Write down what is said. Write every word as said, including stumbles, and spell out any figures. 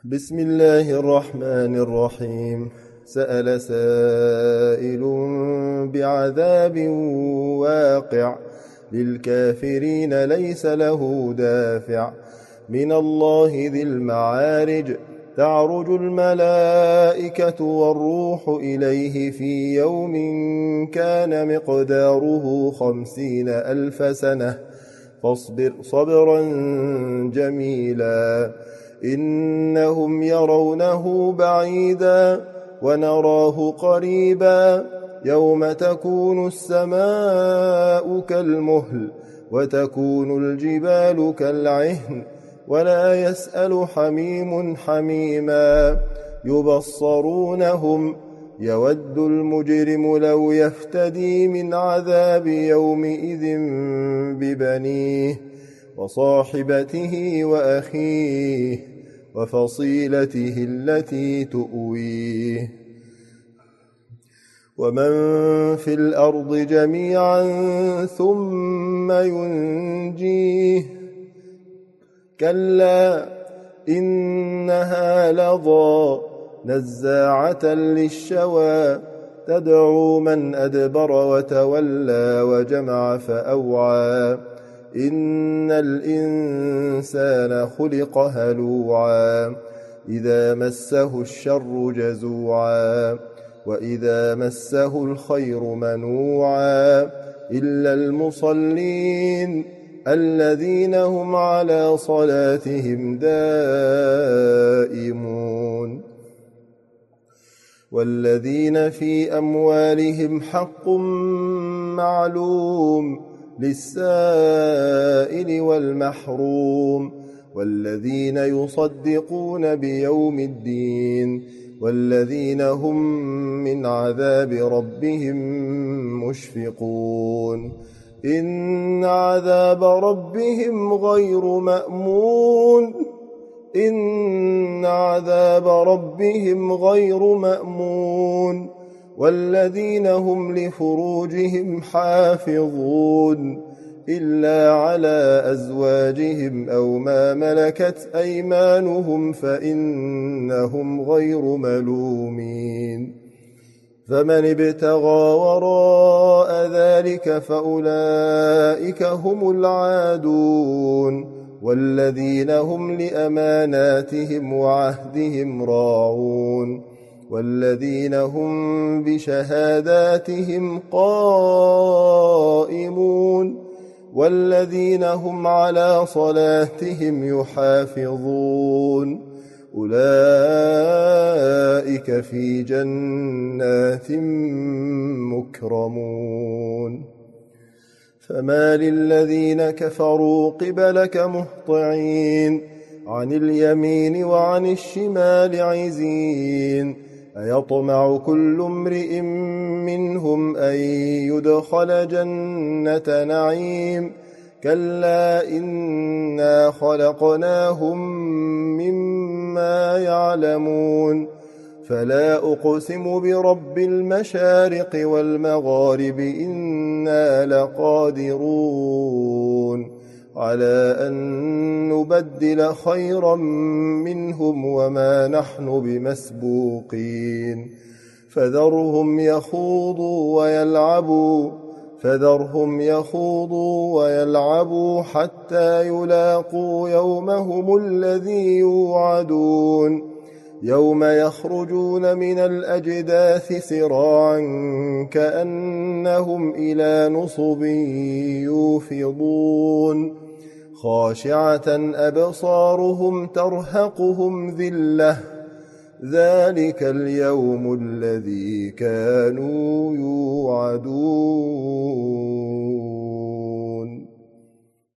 بسم الله الرحمن الرحيم. سأل سائل بعذاب واقع للكافرين ليس له دافع من الله ذي المعارج. تعرج الملائكة والروح إليه في يوم كان مقداره خمسين ألف سنة فاصبر صبرا جميلا إنهم يرونه بعيدا ونراه قريبا يوم تكون السماء كالمهل وتكون الجبال كالعهن ولا يسأل حميم حميما يبصرونهم يود المجرم لو يفتدي من عذاب يومئذ ببنيه وصاحبته وأخيه وفصيلته التي تؤويه ومن في الأرض جميعا ثم ينجيه كلا إنها لظى نزاعة للشوى تدعو من أدبر وتولى وجمع فأوعى إن الإنسان خلق هلوعا إذا مسه الشر جزوعا وإذا مسه الخير منوعا إلا المصلين الذين هم على صلاتهم دائمون والذين في أموالهم حق معلوم للسائل والمحروم والذين يصدقون بيوم الدين والذين هم من عذاب ربهم مشفقون إن عذاب ربهم غير مأمون إن عذاب ربهم غير مأمون والذين هم لفروجهم حافظون إلا على أزواجهم أو ما ملكت أيمانهم فإنهم غير ملومين فمن ابتغى وراء ذلك فأولئك هم العادون والذين هم لأماناتهم وعهدهم راعون والذين هم بشهاداتهم قائمون والذين هم على صلاتهم يحافظون أولئك في جنات مكرمون فما للذين كفروا قبلك مهطعين عن اليمين وعن الشمال عزين أيطمع كل امرئ منهم أن يدخل جنة نعيم كلا إنا خلقناهم مما يعلمون فلا أقسم برب المشارق والمغارب إنا لقادرون على أن نبدل خيرا منهم وما نحن بمسبوقين فذرهم يخوضوا ويلعبوا فذرهم يخوضوا ويلعبوا حتى يلاقوا يومهم الذي يوعدون يوم يخرجون من الأجداث سراعا كأنهم إلى نصب يوفضون خاشعة أبصارهم ترهقهم ذلة ذلك اليوم الذي كانوا يوعدون.